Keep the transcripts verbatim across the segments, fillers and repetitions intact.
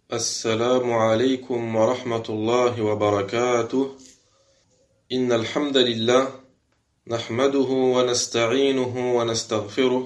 السلام عليكم ورحمة الله وبركاته. إن الحمد لله نحمده ونستعينه ونستغفره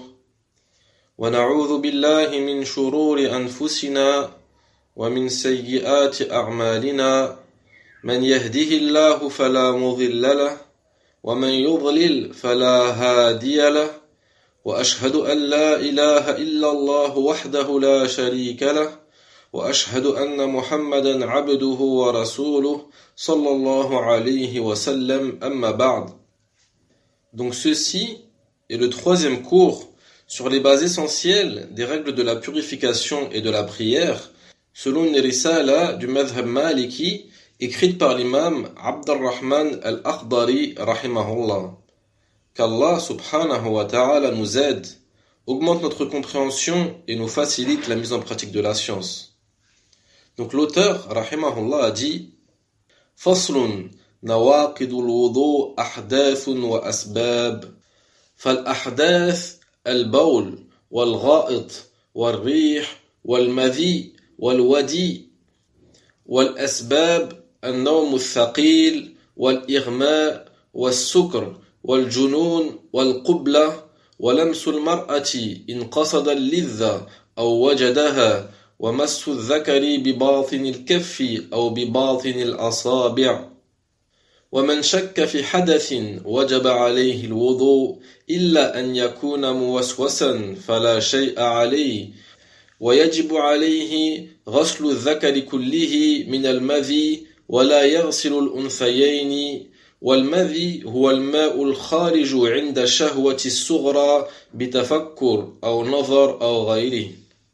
ونعوذ بالله من شرور أنفسنا ومن سيئات أعمالنا من يهده الله فلا مضل له ومن يضلل فلا هادي له وأشهد أن لا إله إلا الله وحده لا شريك له وأشهد أن محمدا عبده ورسوله صلى الله عليه وسلم أما بعد. Donc ceci est le troisième cours sur les bases essentielles des règles de la purification et de la prière selon une risala du madhhab maliki écrite par l'imam Abd al-Rahman al-Akhdari rahimahullah. Qu'Allah subhanahu wa ta'ala nous aide, augmente notre compréhension et nous facilite la mise en pratique de la science. Donc l'auteur, rahimahullah, a dit Faslun nawaqidul wudu ahdathun wa asbab fal ahdath al-bawl wal gha'it wal rih wal madhi wal wadi wal asbab النوم الثقيل والإغماء والسكر والجنون والقبلة ولمس المرأة إن قصد اللذة أو وجدها ومس الذكر بباطن الكف أو بباطن الأصابع ومن شك في حدث وجب عليه الوضوء إلا أن يكون موسوسا فلا شيء عليه ويجب عليه غسل الذكر كله من المذي ولا يغسل الأنثيين والمذي هو الماء الخارج عند الشهوة الصغرى بتفكر أو نظر أو غيره.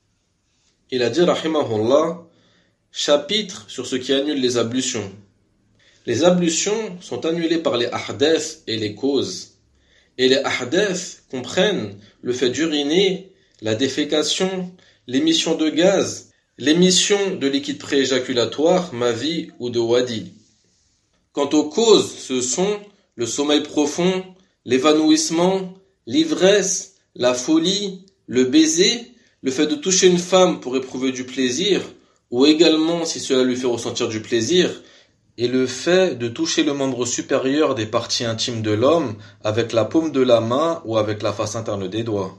Il a dit, rahimahullah, chapitre sur ce qui annule les ablutions. Les ablutions sont annulées par les ahdath et les causes. Et les ahdath comprennent le fait d'uriner, la défécation, l'émission de gaz, l'émission de liquide prééjaculatoire, mavi ou de wadi. Quant aux causes, ce sont le sommeil profond, l'évanouissement, l'ivresse, la folie, le baiser, le fait de toucher une femme pour éprouver du plaisir, ou également si cela lui fait ressentir du plaisir, et le fait de toucher le membre supérieur des parties intimes de l'homme avec la paume de la main ou avec la face interne des doigts.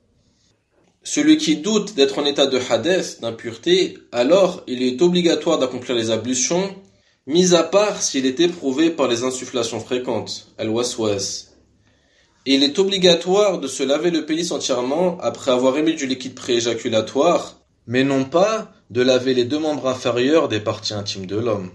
Celui qui doute d'être en état de hadeth, d'impureté, alors il est obligatoire d'accomplir les ablutions, mis à part s'il est éprouvé par les insufflations fréquentes, al-waswas. Et il est obligatoire de se laver le pénis entièrement après avoir émis du liquide prééjaculatoire, mais non pas de laver les deux membres inférieurs des parties intimes de l'homme.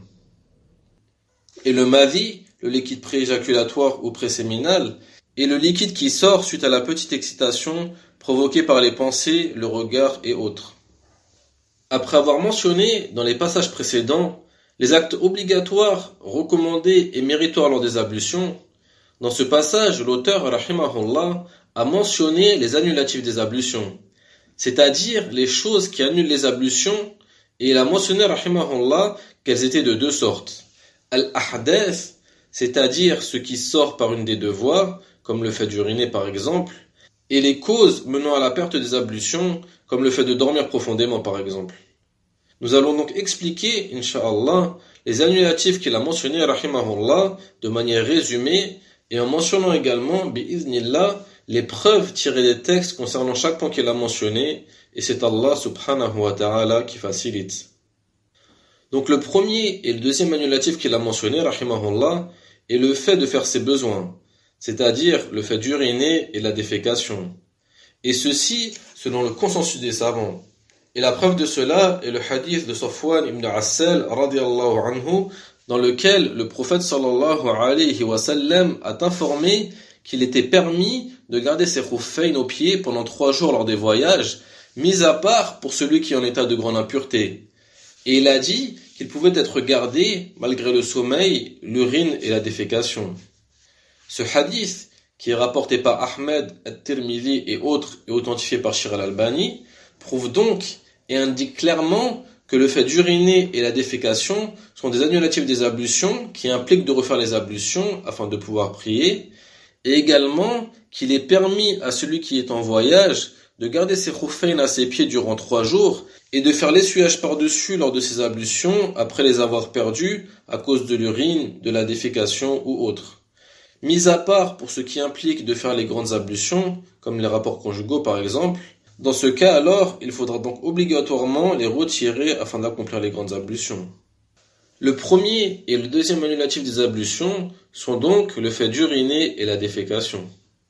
Et le mavi, le liquide prééjaculatoire ou préséminal, est le liquide qui sort suite à la petite excitation provoquée par les pensées, le regard et autres. Après avoir mentionné dans les passages précédents les actes obligatoires, recommandés et méritoires lors des ablutions, dans ce passage, l'auteur, rahimahullah, a mentionné les annulatifs des ablutions, c'est-à-dire les choses qui annulent les ablutions, et il a mentionné, rahimahullah, qu'elles étaient de deux sortes. Al-ahdath, c'est-à-dire ce qui sort par une des deux voies, comme le fait d'uriner par exemple, et les causes menant à la perte des ablutions, comme le fait de dormir profondément par exemple. Nous allons donc expliquer, incha'Allah, les annulatifs qu'il a mentionnés, rahimahullah, de manière résumée, et en mentionnant également, bi'iznillah, les preuves tirées des textes concernant chaque point qu'il a mentionné, et c'est Allah subhanahu wa ta'ala qui facilite. Donc le premier et le deuxième annulatif qu'il a mentionné, rahimahullah, est le fait de faire ses besoins, c'est-à-dire le fait d'uriner et la défécation. Et ceci, selon le consensus des savants. Et la preuve de cela est le hadith de Safwan ibn Assal, radiyallahu anhu, dans lequel le prophète sallallahu alayhi wa sallam a informé qu'il était permis de garder ses khuffayn aux pieds pendant trois jours lors des voyages, mis à part pour celui qui est en état de grande impureté. Et il a dit qu'il pouvait être gardé malgré le sommeil, l'urine et la défécation. Ce hadith, qui est rapporté par Ahmed, At-Tirmidhi et autres et authentifié par Shir al-Albani, prouve donc et indique clairement que le fait d'uriner et la défécation sont des annulatifs des ablutions qui impliquent de refaire les ablutions afin de pouvoir prier, et également qu'il est permis à celui qui est en voyage de garder ses khuffayn à ses pieds durant trois jours et de faire l'essuyage par-dessus lors de ses ablutions après les avoir perdus à cause de l'urine, de la défécation ou autre. Mis à part pour ce qui implique de faire les grandes ablutions, comme les rapports conjugaux par exemple, dans ce cas alors, il faudra donc obligatoirement les retirer afin d'accomplir les grandes ablutions. Le premier et le deuxième annulatif des ablutions sont donc le fait d'uriner et la défécation.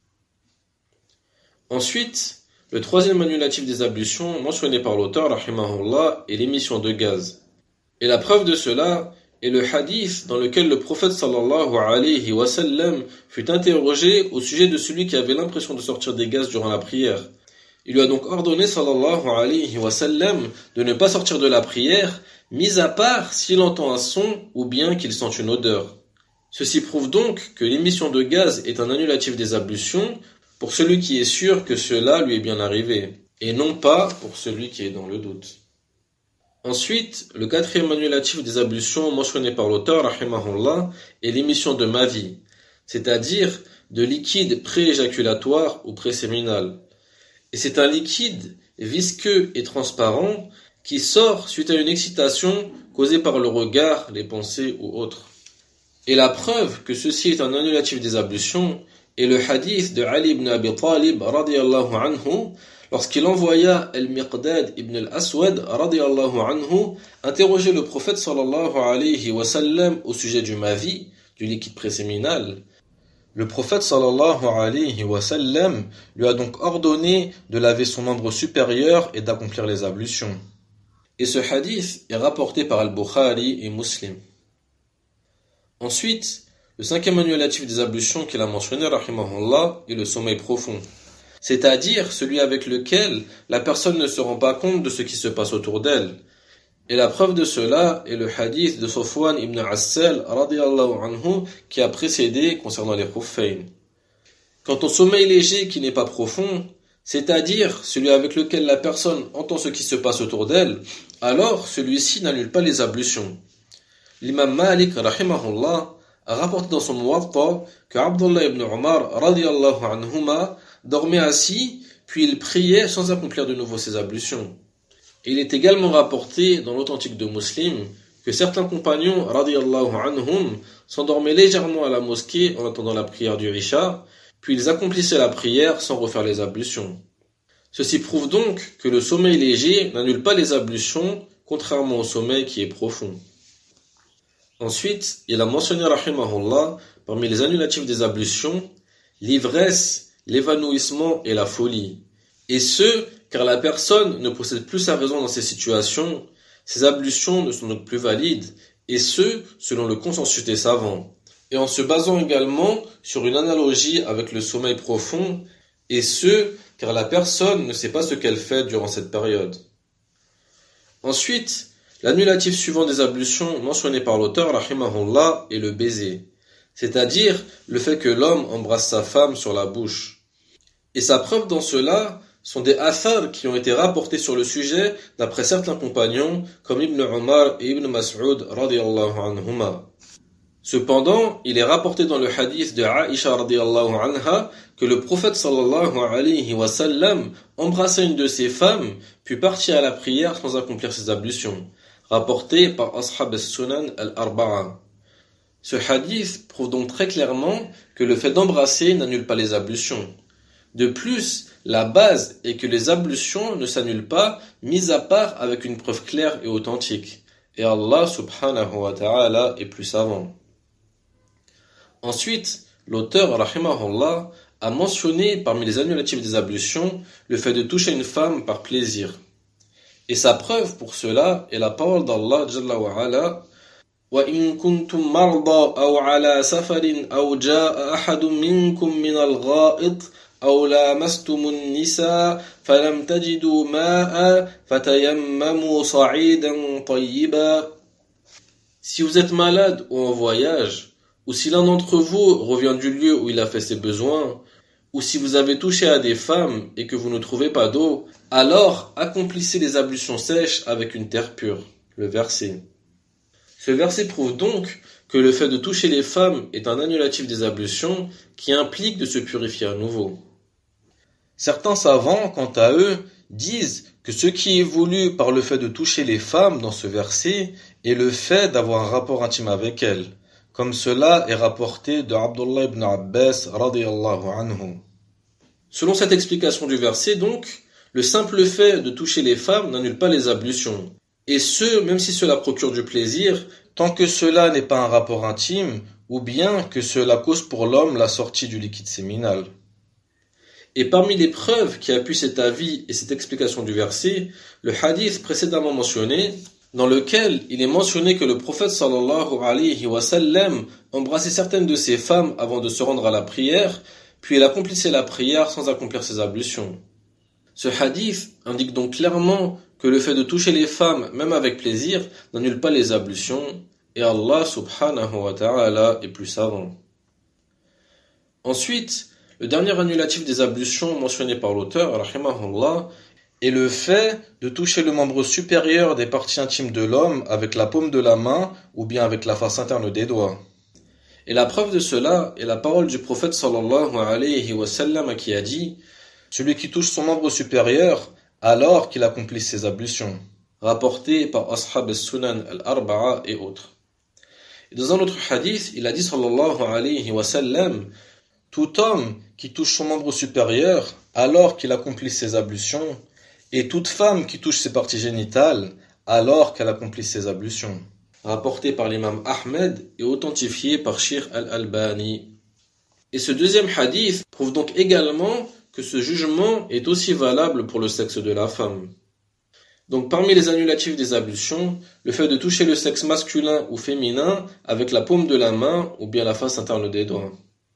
Ensuite, le troisième annulatif des ablutions mentionné par l'auteur, rahimahullah, est l'émission de gaz. Et la preuve de cela est le hadith dans lequel le prophète sallallahu alayhi wa sallam fut interrogé au sujet de celui qui avait l'impression de sortir des gaz durant la prière. Il lui a donc ordonné sallallahu alayhi wa sallam de ne pas sortir de la prière, mis à part s'il entend un son ou bien qu'il sent une odeur. Ceci prouve donc que l'émission de gaz est un annulatif des ablutions pour celui qui est sûr que cela lui est bien arrivé, et non pas pour celui qui est dans le doute. Ensuite, le quatrième annulatif des ablutions mentionné par l'auteur, rahimahullah, est l'émission de mavi, c'est-à-dire de liquide pré-éjaculatoire ou pré-séminal. Et c'est un liquide visqueux et transparent qui sort suite à une excitation causée par le regard, les pensées ou autres. Et la preuve que ceci est un annulatif des ablutions est le hadith de Ali ibn Abi Talib radiyallahu anhu lorsqu'il envoya Al-Miqdad ibn al-Aswad radiyallahu anhu interroger le prophète sallallahu alayhi wa sallam au sujet du mavi, du liquide préséminal. Le prophète sallallahu alayhi wa sallam lui a donc ordonné de laver son membre supérieur et d'accomplir les ablutions. Et ce hadith est rapporté par Al-Bukhari et Muslim. Ensuite, le cinquième annulatif des ablutions qu'il a mentionné, rahimahullah, est le sommeil profond. C'est-à-dire celui avec lequel la personne ne se rend pas compte de ce qui se passe autour d'elle. Et la preuve de cela est le hadith de Safwan ibn Assal radiyallahu anhu qui a précédé concernant les khuffayn. Quant au sommeil léger qui n'est pas profond, c'est-à-dire celui avec lequel la personne entend ce qui se passe autour d'elle, alors celui-ci n'annule pas les ablutions. L'imam Malik rahimahullah a rapporté dans son Muwatta que Abdullah ibn Umar radiyallahu anhuma dormait assis, puis il priait sans accomplir de nouveau ses ablutions. Et il est également rapporté dans l'authentique de Muslim que certains compagnons radiyallahu anhum s'endormaient légèrement à la mosquée en attendant la prière du Isha, puis ils accomplissaient la prière sans refaire les ablutions. Ceci prouve donc que le sommeil léger n'annule pas les ablutions, contrairement au sommeil qui est profond. Ensuite, il a mentionné rahimahullah parmi les annulatifs des ablutions l'ivresse, l'évanouissement et la folie. Et ce, car la personne ne possède plus sa raison dans ces situations, ses ablutions ne sont donc plus valides, et ce, selon le consensus des savants. Et en se basant également sur une analogie avec le sommeil profond, et ce, car la personne ne sait pas ce qu'elle fait durant cette période. Ensuite, l'annulatif suivant des ablutions mentionné par l'auteur, rahimahullah, est le baiser, c'est-à-dire le fait que l'homme embrasse sa femme sur la bouche. Et sa preuve dans cela sont des athars qui ont été rapportés sur le sujet d'après certains compagnons comme Ibn Umar et Ibn Mas'ud radiyallahu anhuma. Cependant, il est rapporté dans le hadith de Aïcha radiyallahu anha que le prophète sallallahu alayhi wa sallam embrassa une de ses femmes puis partit à la prière sans accomplir ses ablutions, rapporté par Ashab as-Sunan al-Arba'a. Ce hadith prouve donc très clairement que le fait d'embrasser n'annule pas les ablutions. De plus, la base est que les ablutions ne s'annulent pas, mis à part avec une preuve claire et authentique. Et Allah subhanahu wa ta'ala est plus savant. Ensuite, l'auteur, rahimahullah, a mentionné parmi les annulatifs des ablutions le fait de toucher une femme par plaisir. Et sa preuve pour cela est la parole d'Allah Jalla wa Ala وَإِن كُنتُم مَّرْضَىٰ أَوْ عَلَىٰ سَفَرٍ أَوْ جَاءَ أَحَدٌ مِّنكُم مِّنَ الْغَائِطِ أَوْ لَامَسْتُمُ النِّسَاءَ فَلَمْ تَجِدُوا مَاءً فَتَيَمَّمُوا صَعِيدًا طَيِّبًا. Si vous êtes malade ou en voyage, ou si l'un d'entre vous revient du lieu où il a fait ses besoins, ou si vous avez touché à des femmes et que vous ne trouvez pas d'eau, alors accomplissez les ablutions sèches avec une terre pure. Le verset. Ce verset prouve donc que le fait de toucher les femmes est un annulatif des ablutions qui implique de se purifier à nouveau. Certains savants, quant à eux, disent que ce qui est voulu par le fait de toucher les femmes dans ce verset est le fait d'avoir un rapport intime avec elles, comme cela est rapporté de Abdullah ibn Abbas radiyallahu anhu. Selon cette explication du verset, donc, le simple fait de toucher les femmes n'annule pas les ablutions, et ce, même si cela procure du plaisir, tant que cela n'est pas un rapport intime, ou bien que cela cause pour l'homme la sortie du liquide séminal. Et parmi les preuves qui appuient cet avis et cette explication du verset, le hadith précédemment mentionné, dans lequel il est mentionné que le prophète sallallahu alayhi wa sallam embrassait certaines de ses femmes avant de se rendre à la prière, puis il accomplissait la prière sans accomplir ses ablutions. Ce hadith indique donc clairement que le fait de toucher les femmes, même avec plaisir, n'annule pas les ablutions, et Allah subhanahu wa ta'ala est plus savant. Ensuite, le dernier annulatif des ablutions mentionné par l'auteur, rahimahullah, est le fait de toucher le membre supérieur des parties intimes de l'homme avec la paume de la main ou bien avec la face interne des doigts. Et la preuve de cela est la parole du prophète sallallahu alayhi wa sallam qui a dit « Celui qui touche son membre supérieur alors qu'il accomplit ses ablutions », rapporté par Ashab al-Sunan al-Arba'a et autres. Et dans un autre hadith, il a dit sallallahu alayhi wa sallam « Tout homme qui touche son membre supérieur alors qu'il accomplit ses ablutions, et toute femme qui touche ses parties génitales alors qu'elle accomplit ses ablutions. » Rapporté par l'imam Ahmed et authentifié par Sheikh al-Albani. Et ce deuxième hadith prouve donc également que ce jugement est aussi valable pour le sexe de la femme. Donc parmi les annulatifs des ablutions, le fait de toucher le sexe masculin ou féminin avec la paume de la main ou bien la face interne des doigts.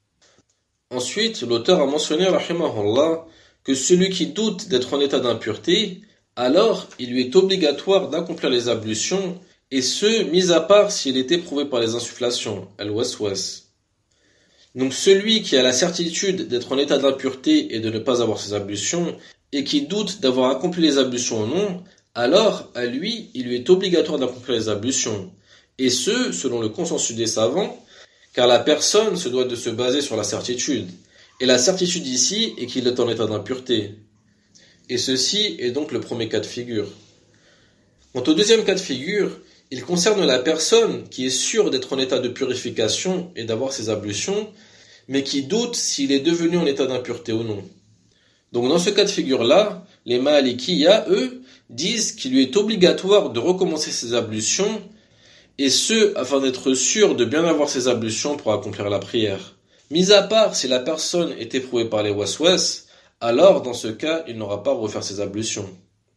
Ensuite, l'auteur a mentionné, rahimahullah, que celui qui doute d'être en état d'impureté, alors il lui est obligatoire d'accomplir les ablutions, et ce, mis à part s'il est éprouvé par les insufflations, al-waswas. Donc celui qui a la certitude d'être en état d'impureté et de ne pas avoir ses ablutions, et qui doute d'avoir accompli les ablutions ou non, alors, à lui, il lui est obligatoire d'accomplir les ablutions, et ce, selon le consensus des savants, car la personne se doit de se baser sur la certitude. Et la certitude ici est qu'il est en état d'impureté. Et ceci est donc le premier cas de figure. Quant au deuxième cas de figure, il concerne la personne qui est sûre d'être en état de purification et d'avoir ses ablutions, mais qui doute s'il est devenu en état d'impureté ou non. Donc dans ce cas de figure-là, les Malikiya, eux, disent qu'il lui est obligatoire de recommencer ses ablutions, et ce, afin d'être sûr de bien avoir ses ablutions pour accomplir la prière. Mis à part si la personne est éprouvée par les waswas, alors dans ce cas, il n'aura pas à refaire ses ablutions.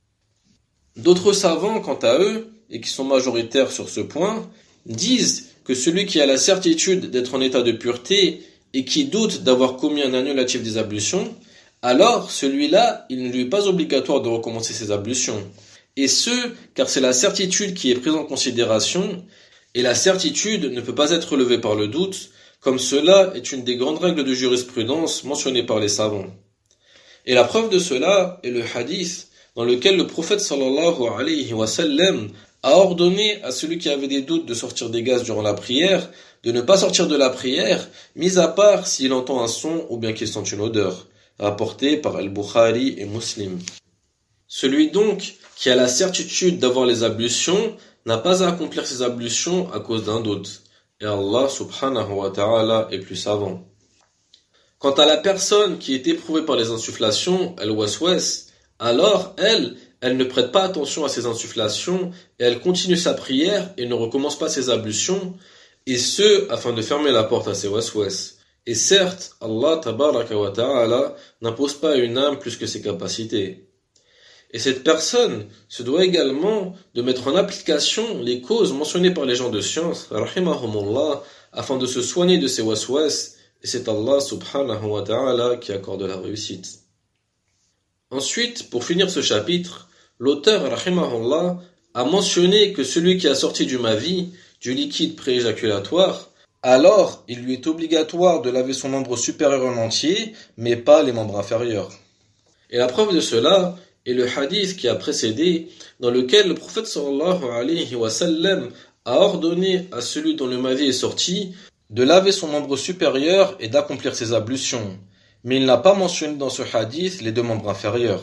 D'autres savants, quant à eux, et qui sont majoritaires sur ce point, disent que celui qui a la certitude d'être en état de pureté et qui doute d'avoir commis un annulatif des ablutions, alors celui-là, il ne lui est pas obligatoire de recommencer ses ablutions. Et ce, car c'est la certitude qui est prise en considération, et la certitude ne peut pas être levée par le doute, comme cela est une des grandes règles de jurisprudence mentionnées par les savants. Et la preuve de cela est le hadith dans lequel le prophète sallallahu alayhi wa sallam a ordonné à celui qui avait des doutes de sortir des gaz durant la prière, de ne pas sortir de la prière, mis à part s'il entend un son ou bien qu'il sent une odeur, rapporté par Al-Bukhari et Muslim. Celui donc qui a la certitude d'avoir les ablutions n'a pas à accomplir ses ablutions à cause d'un doute. Et Allah subhanahu wa ta'ala est plus savant. Quant à la personne qui est éprouvée par les insufflations, al-waswas, alors elle, elle ne prête pas attention à ses insufflations et elle continue sa prière et ne recommence pas ses ablutions, et ce, afin de fermer la porte à ses waswas. Et certes, Allah tabaraka wa ta'ala n'impose pas à une âme plus que ses capacités. Et cette personne se doit également de mettre en application les causes mentionnées par les gens de science, rahimahumullah, afin de se soigner de ses waswas, et c'est Allah subhanahu wa ta'ala qui accorde la réussite. Ensuite, pour finir ce chapitre, l'auteur, rahimahullah, a mentionné que celui qui a sorti du mavi, du liquide prééjaculatoire, alors il lui est obligatoire de laver son membre supérieur en entier, mais pas les membres inférieurs. Et la preuve de cela est le hadith qui a précédé, dans lequel le prophète sallallahu alayhi wa sallam a ordonné à celui dont le mavi est sorti de laver son membre supérieur et d'accomplir ses ablutions. Mais il n'a pas mentionné dans ce hadith les deux membres inférieurs.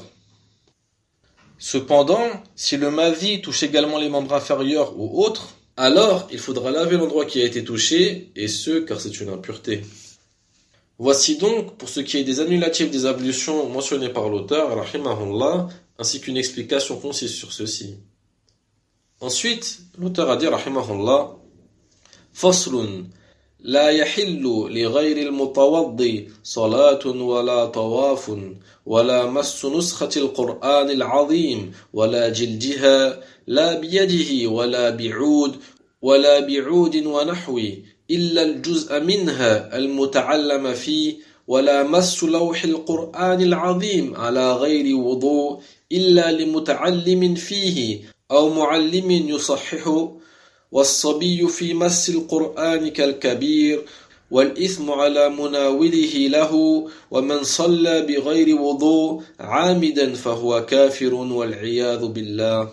Cependant, si le mavi touche également les membres inférieurs ou autres, alors il faudra laver l'endroit qui a été touché, et ce, car c'est une impureté. Voici donc, pour ce qui est des annulatifs des ablutions mentionnés par l'auteur, rahimahullah, ainsi qu'une explication concise sur ceci. Ensuite, l'auteur a dit, rahimahullah, Faslun, لا يحل لغير المتوضي صلاة ولا طواف ولا مس نسخة القرآن العظيم ولا جلدها لا بيده ولا بعود ولا بعود ونحوي إلا الجزء منها المتعلم فيه ولا مس لوح القرآن العظيم على غير وضوء إلا لمتعلم فيه أو معلم يصححه والصبي في مس القرآن كالكبير والإثم على مناوله له ومن صلى بغير وضوء عامدا فهو كافر والعياذ بالله.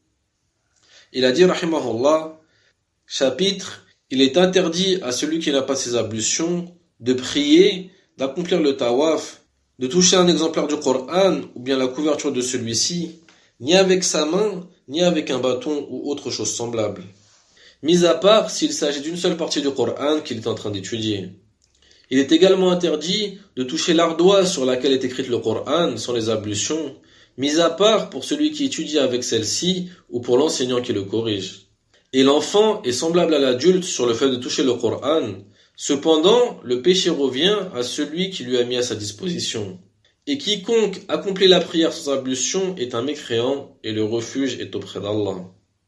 Il a dit rahimahullah, chapitre, il est interdit à celui qui n'a pas ses ablutions de prier, d'accomplir le tawaf, de toucher un exemplaire du Coran ou bien la couverture de celui-ci, ni avec sa main, ni avec un bâton ou autre chose semblable. Mis à part s'il s'agit d'une seule partie du Coran qu'il est en train d'étudier. Il est également interdit de toucher l'ardoise sur laquelle est écrite le Coran sans les ablutions, mis à part pour celui qui étudie avec celle-ci ou pour l'enseignant qui le corrige. Et l'enfant est semblable à l'adulte sur le fait de toucher le Coran. Cependant, le péché revient à celui qui lui a mis à sa disposition. Et quiconque accomplit la prière sans ablution est un mécréant et le refuge est auprès d'Allah.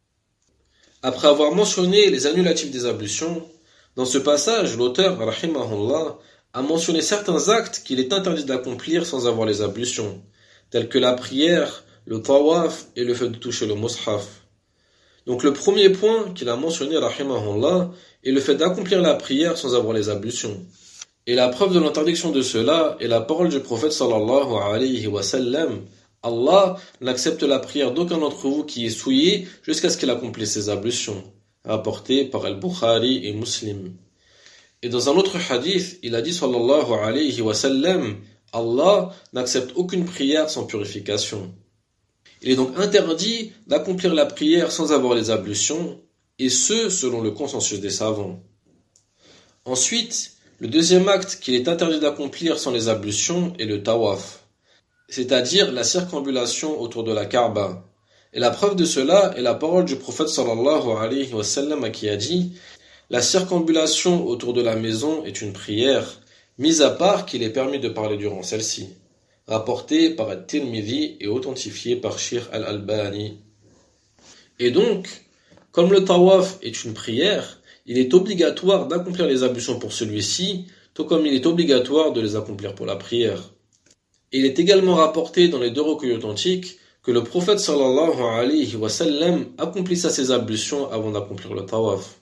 Après avoir mentionné les annulatifs des ablutions, dans ce passage, l'auteur, rahimahullah, a mentionné certains actes qu'il est interdit d'accomplir sans avoir les ablutions, tels que la prière, le tawaf et le fait de toucher le mushaf. Donc le premier point qu'il a mentionné, rahimahullah, est le fait d'accomplir la prière sans avoir les ablutions. Et la preuve de l'interdiction de cela est la parole du prophète sallallahu alayhi wa sallam. Allah n'accepte la prière d'aucun d'entre vous qui est souillé jusqu'à ce qu'il accomplisse ses ablutions, rapporté par Al-Bukhari et Muslim. Et dans un autre hadith, il a dit sallallahu alayhi wa sallam, Allah n'accepte aucune prière sans purification. Il est donc interdit d'accomplir la prière sans avoir les ablutions, et ce, selon le consensus des savants. Ensuite, le deuxième acte qu'il est interdit d'accomplir sans les ablutions est le tawaf, c'est-à-dire la circambulation autour de la Kaaba. Et la preuve de cela est la parole du prophète sallallahu alayhi wa sallam qui a dit « La circambulation autour de la maison est une prière, mis à part qu'il est permis de parler durant celle-ci. » Rapporté par At-Tirmidhi et authentifié par Sheikh Al-Albani. Et donc, comme le tawaf est une prière, il est obligatoire d'accomplir les ablutions pour celui-ci, tout comme il est obligatoire de les accomplir pour la prière. Et il est également rapporté dans les deux recueils authentiques que le prophète sallallahu alayhi wa sallam accomplissa ses ablutions avant d'accomplir le tawaf.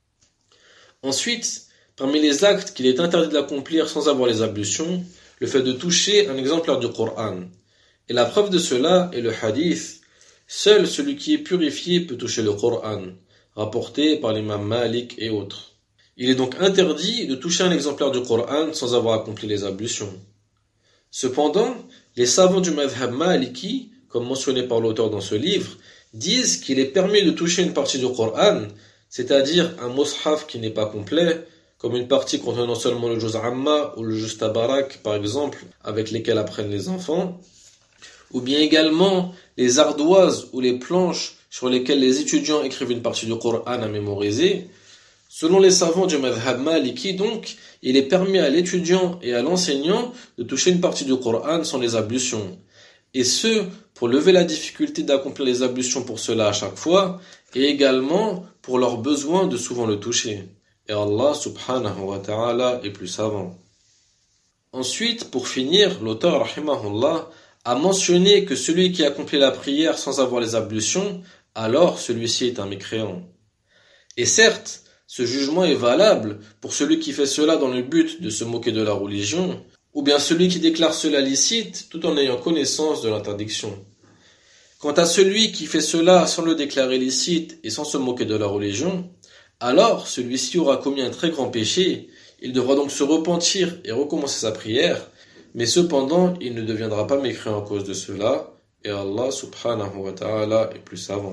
Ensuite, parmi les actes qu'il est interdit d'accomplir sans avoir les ablutions, le fait de toucher un exemplaire du Coran. Et la preuve de cela est le hadith « Seul celui qui est purifié peut toucher le Coran », rapporté par l'imam Malik et autres. Il est donc interdit de toucher un exemplaire du Coran sans avoir accompli les ablutions. Cependant, les savants du madhhab maliki, comme mentionné par l'auteur dans ce livre, disent qu'il est permis de toucher une partie du Coran, c'est-à-dire un mushaf qui n'est pas complet, comme une partie contenant seulement le juz amma ou le juz tabarak, par exemple, avec lesquels apprennent les enfants, ou bien également les ardoises ou les planches sur lesquelles les étudiants écrivent une partie du Coran à mémoriser. Selon les savants du madhhab maliki, donc, il est permis à l'étudiant et à l'enseignant de toucher une partie du Coran sans les ablutions. Et ce, pour lever la difficulté d'accomplir les ablutions pour cela à chaque fois, et également pour leur besoin de souvent le toucher. Et Allah subhanahu wa ta'ala est plus savant. Ensuite, pour finir, l'auteur rahimahullah a mentionné que celui qui accomplit la prière sans avoir les ablutions, alors celui-ci est un mécréant. Et certes, ce jugement est valable pour celui qui fait cela dans le but de se moquer de la religion, ou bien celui qui déclare cela licite tout en ayant connaissance de l'interdiction. Quant à celui qui fait cela sans le déclarer licite et sans se moquer de la religion, alors celui-ci aura commis un très grand péché, il devra donc se repentir et recommencer sa prière, mais cependant, il ne deviendra pas mécréant à cause de cela, et Allah subhanahu wa ta'ala est plus savant.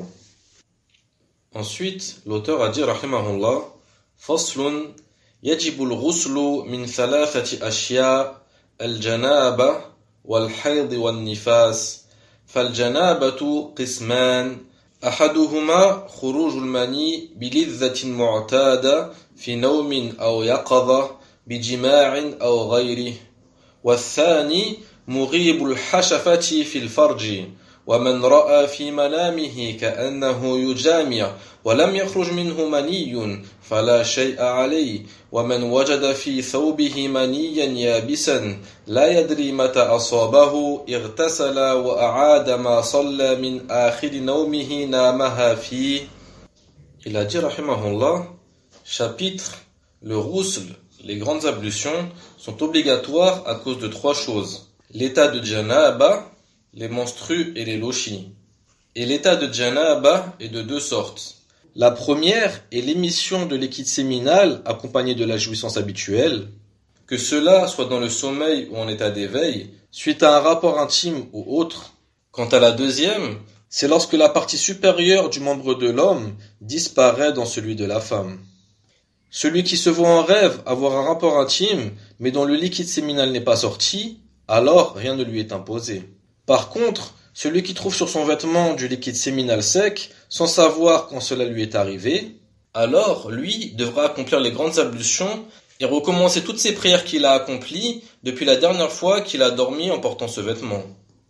Ensuite, l'auteur a dit, rahimahullah, Faslun, yajibu al-ghuslu min thalathati ashya, al-janaba, wal-hayd wal-nifas. فالجنابة قسمان أحدهما خروج المني بلذة معتادة في نوم أو يقظة بجماع أو غيره والثاني مغيب الحشفة في الفرج ومن رأى في منامه كأنه يجامع ولم يخرج منه مني فلا شيء عليه ومن وجد في ثوبه منيا يابسا لا يدري متى أصابه اغتسل وأعاد ما صلى من آخر نومه نامها فيه. Il a dit rahimahullah, chapitre, le ghusl, les grandes ablutions sont obligatoires à cause de trois choses. L'état de janaba, les menstrues et les lochis. Et l'état de janaba est de deux sortes. La première est l'émission de liquide séminal accompagnée de la jouissance habituelle, que cela soit dans le sommeil ou en état d'éveil, suite à un rapport intime ou autre. Quant à la deuxième, c'est lorsque la partie supérieure du membre de l'homme disparaît dans celui de la femme. Celui qui se voit en rêve avoir un rapport intime, mais dont le liquide séminal n'est pas sorti, alors rien ne lui est imposé. Par contre, celui qui trouve sur son vêtement du liquide séminal sec, sans savoir quand cela lui est arrivé, alors lui devra accomplir les grandes ablutions et recommencer toutes ses prières qu'il a accomplies depuis la dernière fois qu'il a dormi en portant ce vêtement.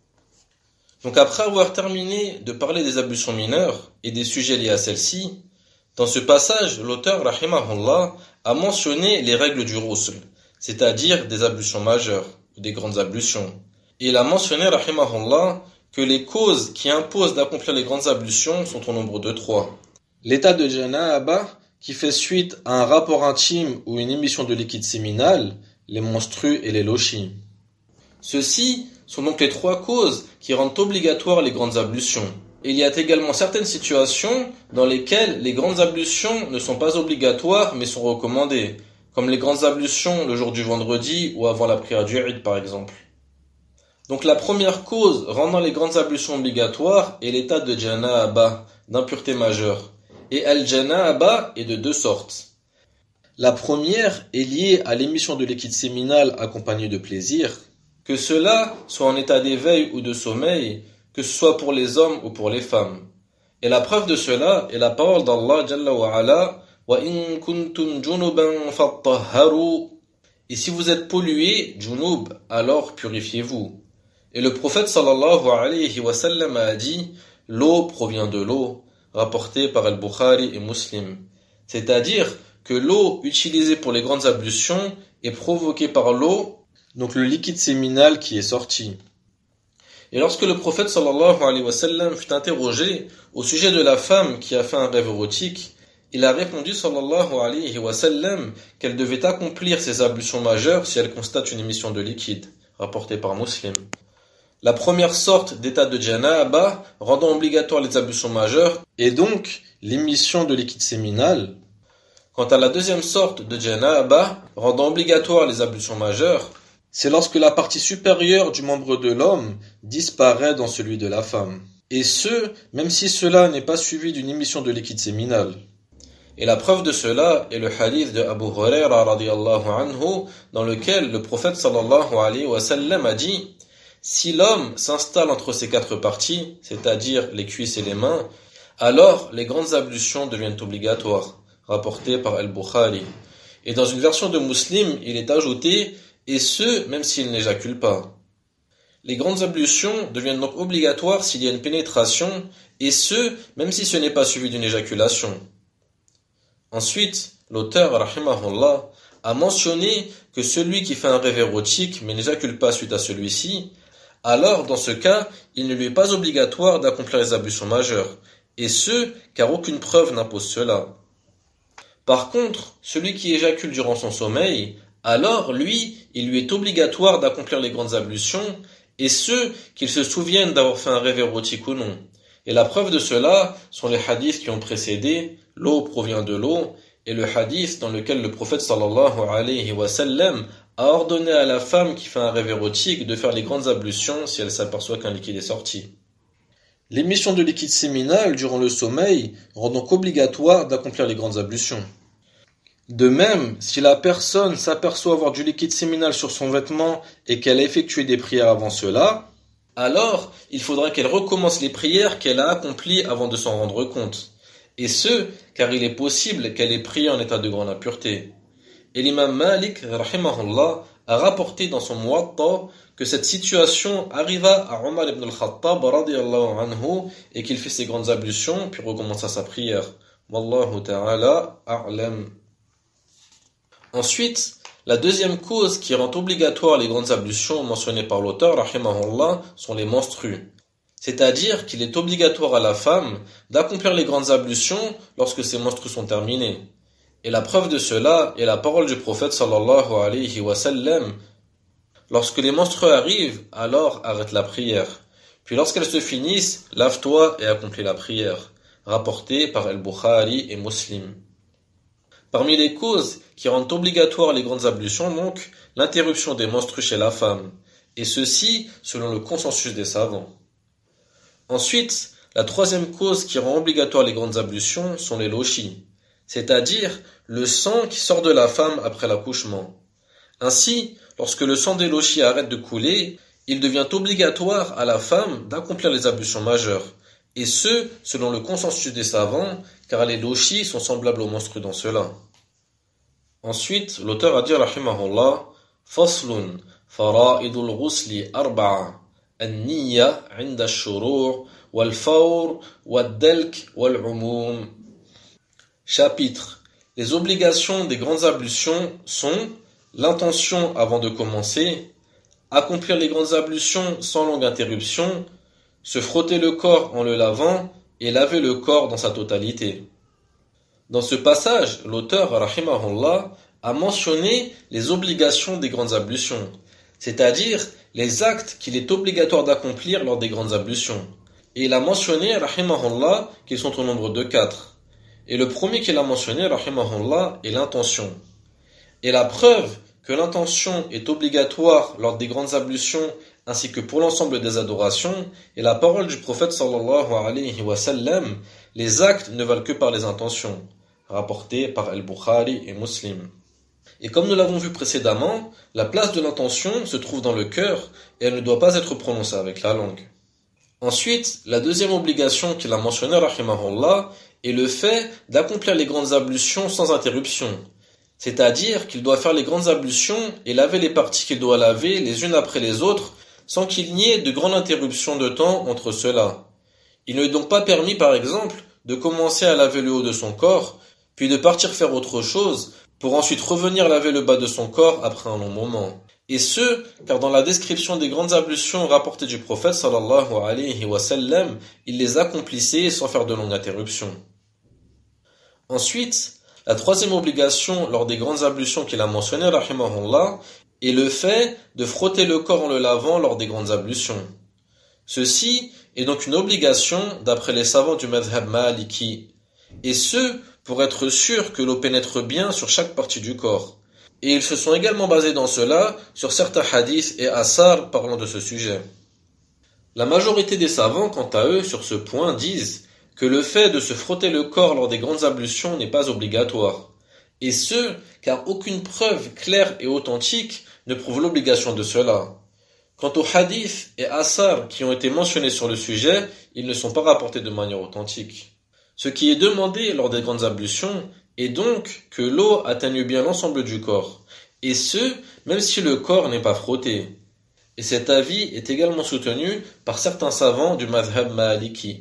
Donc après avoir terminé de parler des ablutions mineures et des sujets liés à celles-ci, dans ce passage, l'auteur, rahimahullah, a mentionné les règles du ghusl, c'est-à-dire des ablutions majeures, ou des grandes ablutions. Et il a mentionné, rahimahullah, que les causes qui imposent d'accomplir les grandes ablutions sont au nombre de trois. L'état de janaba, qui fait suite à un rapport intime ou une émission de liquide séminal, les menstrues et les lochis. Ceux-ci sont donc les trois causes qui rendent obligatoires les grandes ablutions. Et il y a également certaines situations dans lesquelles les grandes ablutions ne sont pas obligatoires mais sont recommandées, comme les grandes ablutions le jour du vendredi ou avant la prière du Eid par exemple. Donc la première cause rendant les grandes ablutions obligatoires est l'état de janaba, d'impureté majeure. Et al-janaba est de deux sortes. La première est liée à l'émission de liquide séminal accompagnée de plaisir, que cela soit en état d'éveil ou de sommeil, que ce soit pour les hommes ou pour les femmes. Et la preuve de cela est la parole d'Allah Jalla wa Ala, wa in kuntum junuban fattahharu. Et si vous êtes pollué, junub, alors purifiez-vous. Et le prophète sallallahu alayhi wa sallam a dit, l'eau provient de l'eau, rapporté par Al-Bukhari et Muslim. C'est-à-dire que l'eau utilisée pour les grandes ablutions est provoquée par l'eau, donc le liquide séminal qui est sorti. Et lorsque le prophète sallallahu alayhi wa sallam fut interrogé au sujet de la femme qui a fait un rêve érotique, il a répondu sallallahu alayhi wa sallam qu'elle devait accomplir ses ablutions majeures si elle constate une émission de liquide, rapporté par Muslim. La première sorte d'état de janaba rendant obligatoire les ablutions majeures est donc l'émission de liquide séminal. Quant à la deuxième sorte de janaba rendant obligatoire les ablutions majeures, c'est lorsque la partie supérieure du membre de l'homme disparaît dans celui de la femme. Et ce, même si cela n'est pas suivi d'une émission de liquide séminal. Et la preuve de cela est le hadith de Abu Huraira radiyallahu anhu, dans lequel le prophète sallallahu alayhi wa sallam a dit: si l'homme s'installe entre ces quatre parties, c'est-à-dire les cuisses et les mains, alors les grandes ablutions deviennent obligatoires, rapporté par Al-Bukhari. Et dans une version de Muslim, il est ajouté, et ce, même s'il n'éjacule pas. Les grandes ablutions deviennent donc obligatoires s'il y a une pénétration, et ce, même si ce n'est pas suivi d'une éjaculation. Ensuite, l'auteur, rahimahullah, a mentionné que celui qui fait un rêve érotique mais n'éjacule pas suite à celui-ci, alors dans ce cas, il ne lui est pas obligatoire d'accomplir les ablutions majeures, et ce, car aucune preuve n'impose cela. Par contre, celui qui éjacule durant son sommeil, alors lui, il lui est obligatoire d'accomplir les grandes ablutions, et ce, qu'il se souvienne d'avoir fait un rêve érotique ou non. Et la preuve de cela sont les hadiths qui ont précédé, l'eau provient de l'eau, et le hadith dans lequel le prophète sallallahu alayhi wa sallam a ordonné à la femme qui fait un rêve érotique de faire les grandes ablutions si elle s'aperçoit qu'un liquide est sorti. L'émission de liquide séminal durant le sommeil rend donc obligatoire d'accomplir les grandes ablutions. De même, si la personne s'aperçoit avoir du liquide séminal sur son vêtement et qu'elle a effectué des prières avant cela, alors il faudra qu'elle recommence les prières qu'elle a accomplies avant de s'en rendre compte. Et ce, car il est possible qu'elle ait prié en état de grande impureté. Et l'imam Malik, rahimahullah, a rapporté dans son Muwatta que cette situation arriva à Omar ibn al-Khattab radiyallahu anhu et qu'il fait ses grandes ablutions puis recommença sa prière. Wallahu ta'ala a'lam. Ensuite, la deuxième cause qui rend obligatoire les grandes ablutions mentionnées par l'auteur, rahimahullah, sont les menstrues. C'est-à-dire qu'il est obligatoire à la femme d'accomplir les grandes ablutions lorsque ses menstrues sont terminées. Et la preuve de cela est la parole du prophète sallallahu alayhi wa sallam. Lorsque les menstrues arrivent, alors arrête la prière. Puis lorsqu'elles se finissent, lave-toi et accomplis la prière. Rapporté par Al-Bukhari et Muslim. Parmi les causes qui rendent obligatoire les grandes ablutions, donc, l'interruption des menstrues chez la femme. Et ceci selon le consensus des savants. Ensuite, la troisième cause qui rend obligatoire les grandes ablutions sont les lochis, c'est-à-dire le sang qui sort de la femme après l'accouchement. Ainsi, lorsque le sang des lochis arrête de couler, il devient obligatoire à la femme d'accomplir les ablutions majeures, et ce, selon le consensus des savants, car les lochis sont semblables aux menstrues dans cela. Ensuite, l'auteur a dit, rahimahullah, Faslun, fara'idul ghusli arba'a. النية عند الشروع والفور والدلك والعموم. Chapitre. Les obligations des grandes ablutions sont l'intention avant de commencer, accomplir les grandes ablutions sans longue interruption, se frotter le corps en le lavant et laver le corps dans sa totalité. Dans ce passage, l'auteur, rahimahullah, a mentionné les obligations des grandes ablutions, c'est-à-dire les actes qu'il est obligatoire d'accomplir lors des grandes ablutions. Et il a mentionné, rahimahullah, qu'ils sont au nombre de quatre. Et le premier qu'il a mentionné, rahimahullah, est l'intention. Et la preuve que l'intention est obligatoire lors des grandes ablutions ainsi que pour l'ensemble des adorations est la parole du prophète sallallahu alayhi wa sallam, les actes ne valent que par les intentions, rapporté par Al-Bukhari et Muslim. Et comme nous l'avons vu précédemment, la place de l'intention se trouve dans le cœur et elle ne doit pas être prononcée avec la langue. Ensuite, la deuxième obligation qu'il a mentionnée, rahimahullah, est le fait d'accomplir les grandes ablutions sans interruption. C'est-à-dire qu'il doit faire les grandes ablutions et laver les parties qu'il doit laver les unes après les autres sans qu'il n'y ait de grande interruption de temps entre ceux-là. Il ne est donc pas permis, par exemple, de commencer à laver le haut de son corps, puis de partir faire autre chose, pour ensuite revenir laver le bas de son corps après un long moment. Et ce, car dans la description des grandes ablutions rapportées du prophète sallallahu alayhi wa sallam, il les accomplissait sans faire de longues interruptions. Ensuite, la troisième obligation lors des grandes ablutions qu'il a mentionnées, rahimahullah, est le fait de frotter le corps en le lavant lors des grandes ablutions. Ceci est donc une obligation d'après les savants du madhhab maliki, et ce, pour être sûr que l'eau pénètre bien sur chaque partie du corps. Et ils se sont également basés dans cela sur certains hadiths et asar parlant de ce sujet. La majorité des savants, quant à eux, sur ce point, disent que le fait de se frotter le corps lors des grandes ablutions n'est pas obligatoire. Et ce, car aucune preuve claire et authentique ne prouve l'obligation de cela. Quant aux hadiths et asar qui ont été mentionnés sur le sujet, ils ne sont pas rapportés de manière authentique. Ce qui est demandé lors des grandes ablutions est donc que l'eau atteigne bien l'ensemble du corps, et ce, même si le corps n'est pas frotté. Et cet avis est également soutenu par certains savants du madhhab maliki.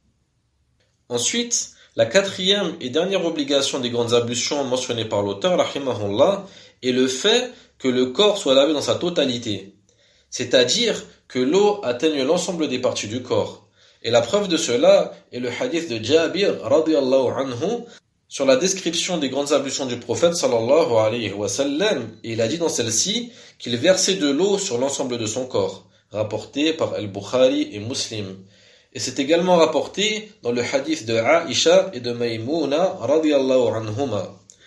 Ensuite, la quatrième et dernière obligation des grandes ablutions mentionnées par l'auteur, rahimahullah, est le fait que le corps soit lavé dans sa totalité, c'est-à-dire que l'eau atteigne l'ensemble des parties du corps. Et la preuve de cela est le hadith de Jabir radiyallahu anhu sur la description des grandes ablutions du prophète sallallahu alayhi wa sallam, et il a dit dans celle-ci qu'il versait de l'eau sur l'ensemble de son corps, rapporté par Al-Bukhari et Muslim. Et c'est également rapporté dans le hadith de Aïcha et de Maïmouna radiyallahu anhuma.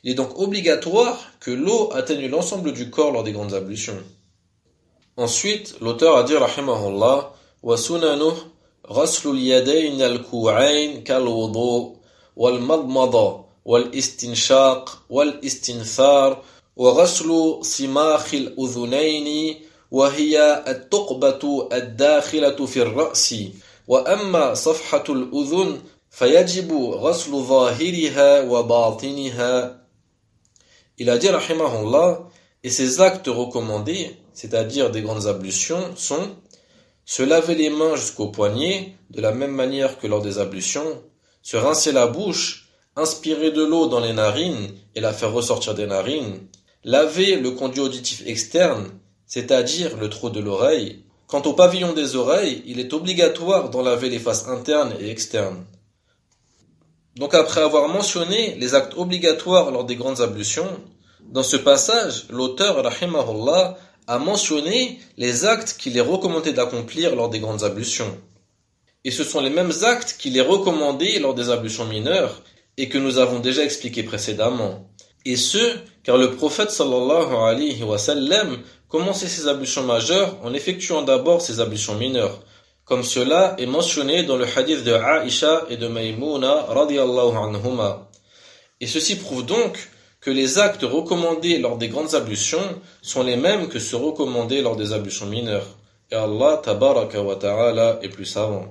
Il est donc obligatoire que l'eau atteigne l'ensemble du corps lors des grandes ablutions. Ensuite, l'auteur a dit rahimahullah wa sunanuh ghaslu al-yadayn al-ku'ayn kal-wudu wal-madmada wal-istinshaq wal-istinthar wa ghaslu simakh al-udhunayn wa hiya at-tuqbatu ad-dakhilatu fi ar-ra'si wa amma safhatu al-udhun fayajibu ghaslu zahiriha wa batiniha. Il a dit rahimahullah, et ces actes recommandés, c'est-à-dire des grandes ablutions, sont se laver les mains jusqu'aux poignets, de la même manière que lors des ablutions, se rincer la bouche, inspirer de l'eau dans les narines et la faire ressortir des narines, laver le conduit auditif externe, c'est-à-dire le trou de l'oreille. Quant au pavillon des oreilles, il est obligatoire d'en laver les faces internes et externes. Donc après avoir mentionné les actes obligatoires lors des grandes ablutions, dans ce passage, l'auteur, rahimahullah, a mentionné les actes qu'il est recommandé d'accomplir lors des grandes ablutions. Et ce sont les mêmes actes qu'il est recommandé lors des ablutions mineures et que nous avons déjà expliqués précédemment. Et ce, car le prophète sallallahu alayhi wa sallam commençait ses ablutions majeures en effectuant d'abord ses ablutions mineures, comme cela est mentionné dans le hadith de Aïcha et de Maïmouna radiyallahu anhuma. Et ceci prouve donc que les actes recommandés lors des grandes ablutions sont les mêmes que ceux recommandés lors des ablutions mineures. Et Allah tabaraka wa ta'ala est plus savant.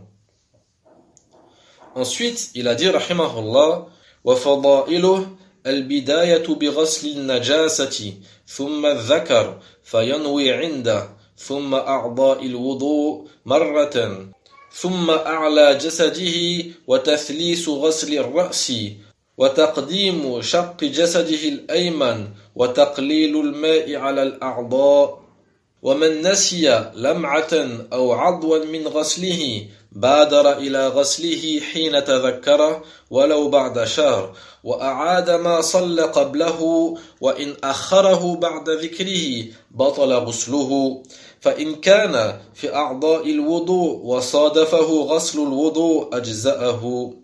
Ensuite, il a dit rahimahullah wa fadailuh al-bidayatu bi ghasli al-najasati thumma al-dhakar fayanwi 'inda thumma a'dha'i al-wudu marratan thumma a'la jasadihi wa tathlisu ghasli ar-ra'si وتقديم شق جسده الأيمن وتقليل الماء على الأعضاء ومن نسي لمعة أو عضوا من غسله بادر إلى غسله حين تذكره ولو بعد شهر وأعاد ما صلى قبله وإن أخره بعد ذكره بطل غسله فإن كان في أعضاء الوضوء وصادفه غسل الوضوء أجزأه.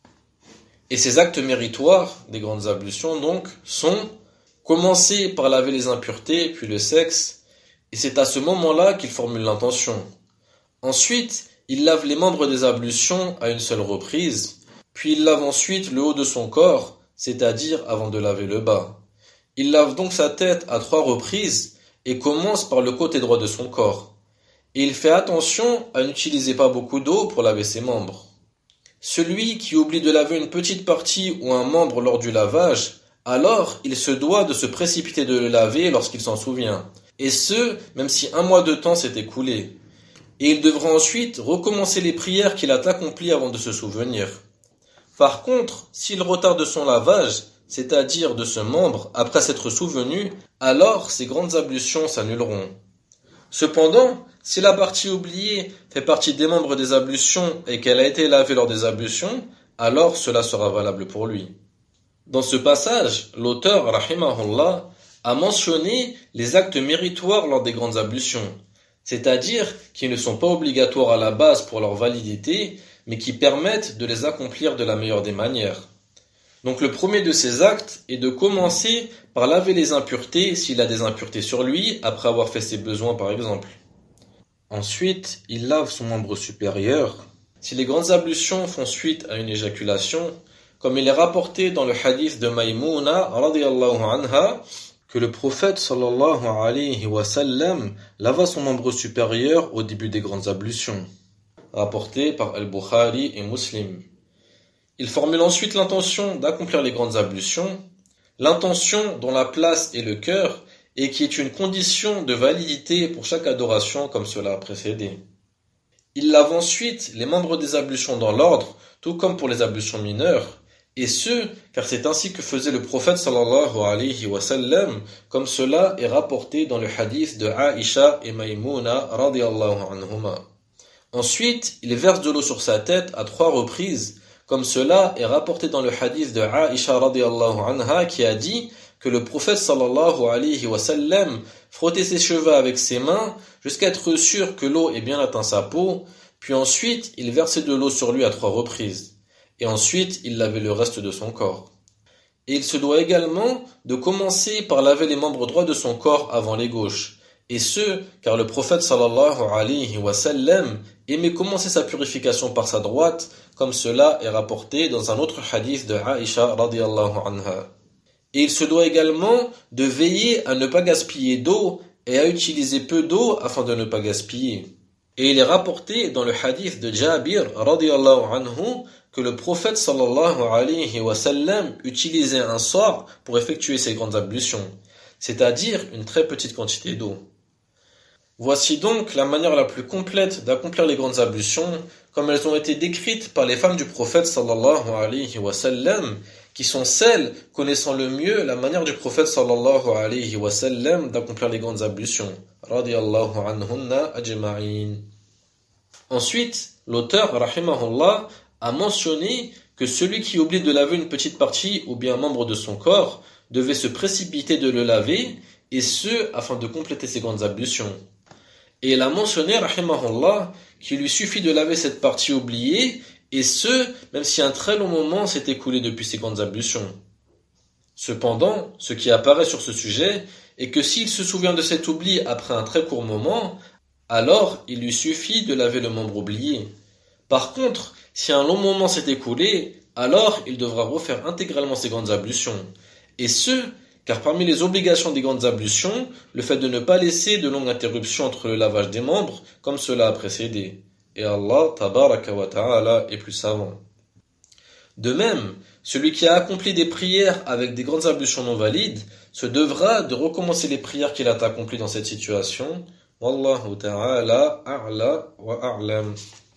Et ces actes méritoires des grandes ablutions, donc, sont commencer par laver les impuretés, puis le sexe, et c'est à ce moment-là qu'il formule l'intention. Ensuite, il lave les membres des ablutions à une seule reprise, puis il lave ensuite le haut de son corps, c'est-à-dire avant de laver le bas. Il lave donc sa tête à trois reprises et commence par le côté droit de son corps. Et il fait attention à n'utiliser pas beaucoup d'eau pour laver ses membres. Celui qui oublie de laver une petite partie ou un membre lors du lavage, alors il se doit de se précipiter de le laver lorsqu'il s'en souvient, et ce, même si un mois de temps s'est écoulé. Et il devra ensuite recommencer les prières qu'il a accomplies avant de se souvenir. Par contre, s'il retarde son lavage, c'est-à-dire de ce membre, après s'être souvenu, alors ces grandes ablutions s'annuleront. Cependant, si la partie oubliée fait partie des membres des ablutions et qu'elle a été lavée lors des ablutions, alors cela sera valable pour lui. Dans ce passage, l'auteur, rahimahullah, a mentionné les actes méritoires lors des grandes ablutions, c'est-à-dire qui ne sont pas obligatoires à la base pour leur validité, mais qui permettent de les accomplir de la meilleure des manières. Donc le premier de ces actes est de commencer par laver les impuretés s'il a des impuretés sur lui, après avoir fait ses besoins par exemple. Ensuite, il lave son membre supérieur. Si les grandes ablutions font suite à une éjaculation, comme il est rapporté dans le hadith de Maïmouna radiyallahu anha, que le prophète sallallahu alayhi wa sallam lava son membre supérieur au début des grandes ablutions, rapporté par Al-Bukhari et Muslim. Il formule ensuite l'intention d'accomplir les grandes ablutions, l'intention dont la place est le cœur et qui est une condition de validité pour chaque adoration comme cela a précédé. Il lave ensuite les membres des ablutions dans l'ordre, tout comme pour les ablutions mineures, et ce, car c'est ainsi que faisait le prophète sallallahu alayhi wa sallam, comme cela est rapporté dans le hadith de Aïcha et Maïmouna radiyallahu anhuma. Ensuite, il verse de l'eau sur sa tête à trois reprises, comme cela est rapporté dans le hadith de Aïcha radiyallahu anha qui a dit que le prophète sallallahu alayhi wa sallam frottait ses cheveux avec ses mains jusqu'à être sûr que l'eau ait bien atteint sa peau, puis ensuite il versait de l'eau sur lui à trois reprises, et ensuite il lavait le reste de son corps. Et il se doit également de commencer par laver les membres droits de son corps avant les gauches. Et ce, car le prophète sallallahu alayhi wa sallam aimait commencer sa purification par sa droite, comme cela est rapporté dans un autre hadith de Aïcha radiyallahu anha. Et il se doit également de veiller à ne pas gaspiller d'eau et à utiliser peu d'eau afin de ne pas gaspiller. Et il est rapporté dans le hadith de Jabir radiyallahu anhu que le prophète sallallahu alayhi wa sallam utilisait un sort pour effectuer ses grandes ablutions, c'est-à-dire une très petite quantité d'eau. Voici donc la manière la plus complète d'accomplir les grandes ablutions, comme elles ont été décrites par les femmes du prophète sallallahu alayhi wa sallam, qui sont celles connaissant le mieux la manière du prophète sallallahu alayhi wa sallam d'accomplir les grandes ablutions. Radiyallahu anhunna ajma'in. Ensuite, l'auteur, rahimahullah, a mentionné que celui qui oublie de laver une petite partie ou bien un membre de son corps devait se précipiter de le laver, et ce, afin de compléter ses grandes ablutions. Et il a mentionné, rahimahullah, qu'il lui suffit de laver cette partie oubliée, et ce, même si un très long moment s'est écoulé depuis ses grandes ablutions. Cependant, ce qui apparaît sur ce sujet est que s'il se souvient de cet oubli après un très court moment, alors il lui suffit de laver le membre oublié. Par contre, si un long moment s'est écoulé, alors il devra refaire intégralement ses grandes ablutions. Et ce, car parmi les obligations des grandes ablutions, le fait de ne pas laisser de longues interruptions entre le lavage des membres, comme cela a précédé. Et Allah, tabaraka wa ta'ala, est plus savant. De même, celui qui a accompli des prières avec des grandes ablutions non valides se devra de recommencer les prières qu'il a accomplies dans cette situation. Wallahu ta'ala a'la wa a'lam.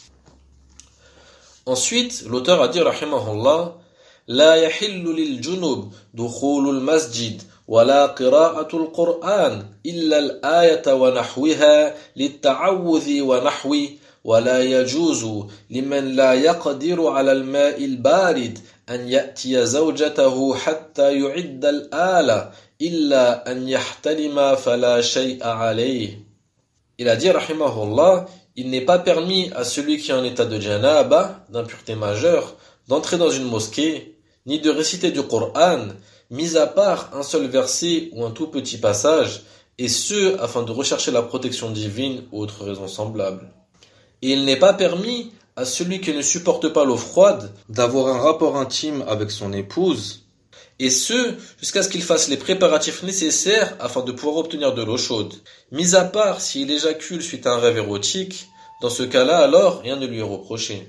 Ensuite, l'auteur a dit, rahimahullah, لا يحل للجنوب دخول المسجد ولا قراءة القرآن إلا الآية ونحوها للتعوذ ونحوه ولا يجوز لمن لا يقدر على الماء البارد أن يأتي زوجته حتى يعد الآلة إلا أن يحتلم فلا شيء عليه. Il a dit, rahimahullah, il n'est pas permis à celui qui est en état de janaba, d'impureté majeure, d'entrer dans une mosquée, ni de réciter du Coran, mis à part un seul verset ou un tout petit passage, et ce, afin de rechercher la protection divine ou autre raison semblable. Et il n'est pas permis à celui qui ne supporte pas l'eau froide d'avoir un rapport intime avec son épouse, et ce, jusqu'à ce qu'il fasse les préparatifs nécessaires afin de pouvoir obtenir de l'eau chaude. Mis à part s'il éjacule suite à un rêve érotique, dans ce cas-là, alors, rien ne lui est reproché.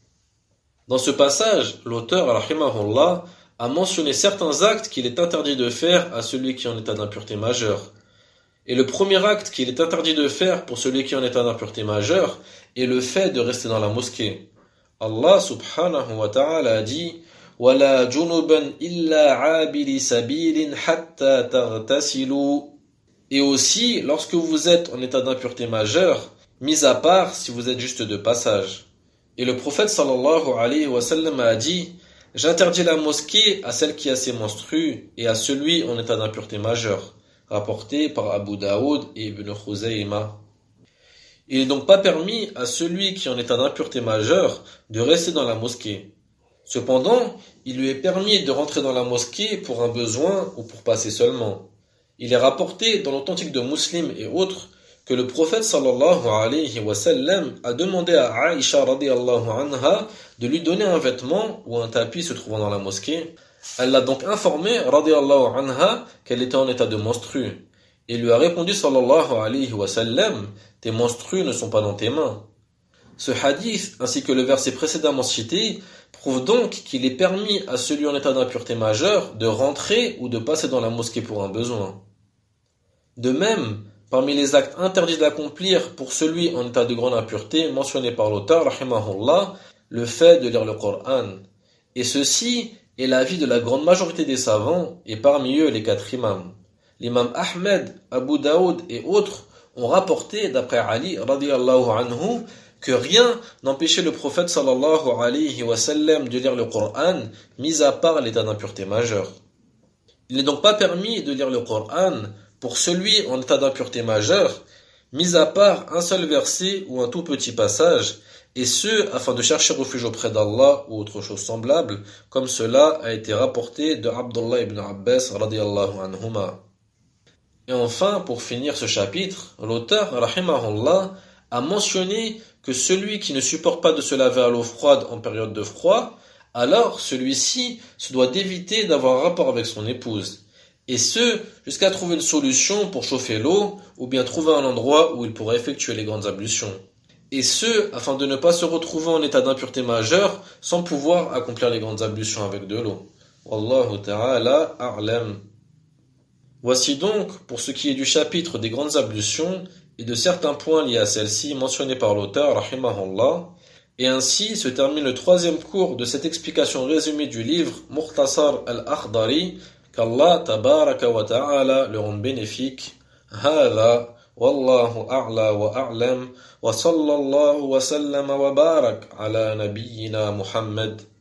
Dans ce passage, l'auteur, rahimahullah, a mentionné certains actes qu'il est interdit de faire à celui qui est en état d'impureté majeure. Et le premier acte qu'il est interdit de faire pour celui qui est en état d'impureté majeure est le fait de rester dans la mosquée. Allah subhanahu wa ta'ala a dit وَلَا جُنُبًا إِلَّا عَابِرِ سَبِيلٍ حَتَّى تَغْتَسِلُوا. Et aussi, lorsque vous êtes en état d'impureté majeure, mis à part si vous êtes juste de passage. Et le prophète sallallahu alayhi wa sallam a dit, j'interdis la mosquée à celle qui a ses menstrues et à celui en état d'impureté majeure, rapporté par Abu Daoud et Ibn Khuzayma. Il n'est donc pas permis à celui qui est en état d'impureté majeure de rester dans la mosquée. Cependant, il lui est permis de rentrer dans la mosquée pour un besoin ou pour passer seulement. Il est rapporté dans l'authentique de Muslim et autres que le prophète sallallahu alayhi wa sallam a demandé à Aïcha radiyallahu anha de lui donner un vêtement ou un tapis se trouvant dans la mosquée. Elle l'a donc informé radiyallahu anha qu'elle était en état de menstrue. Et lui a répondu sallallahu alayhi wa sallam, tes menstrues ne sont pas dans tes mains. Ce hadith, ainsi que le verset précédemment cité, prouve donc qu'il est permis à celui en état d'impureté majeure de rentrer ou de passer dans la mosquée pour un besoin. De même, parmi les actes interdits d'accomplir pour celui en état de grande impureté mentionné par l'auteur, rahimahullah, le fait de lire le Coran. Et ceci est l'avis de la grande majorité des savants, et parmi eux les quatre imams. L'imam Ahmed, Abu Daoud et autres ont rapporté, d'après Ali radiyallahu anhu, que rien n'empêchait le prophète sallallahu alayhi wa sallam de lire le Coran, mis à part l'état d'impureté majeure. Il n'est donc pas permis de lire le Coran pour celui en état d'impureté majeure, mis à part un seul verset ou un tout petit passage, et ce, afin de chercher refuge auprès d'Allah ou autre chose semblable, comme cela a été rapporté de Abdullah ibn Abbas radiyallahu anhuma. Et enfin, pour finir ce chapitre, l'auteur, rahimahullah, a mentionné que celui qui ne supporte pas de se laver à l'eau froide en période de froid, alors celui-ci se doit d'éviter d'avoir un rapport avec son épouse. Et ce, jusqu'à trouver une solution pour chauffer l'eau, ou bien trouver un endroit où il pourra effectuer les grandes ablutions. Et ce, afin de ne pas se retrouver en état d'impureté majeure, sans pouvoir accomplir les grandes ablutions avec de l'eau. Wallahu ta'ala a'lam. Voici donc, pour ce qui est du chapitre des grandes ablutions, et de certains points liés à celles-ci mentionnés par l'auteur, rahimahullah, et ainsi se termine le troisième cours de cette explication résumée du livre Mukhtasar al-Akhdari, qu'Allah tabaraka wa ta'ala le rende bénéfique. Hada, wallahu a'la wa a'lam, wa sallallahu wa sallama wa barak ala nabiyyina Muhammad.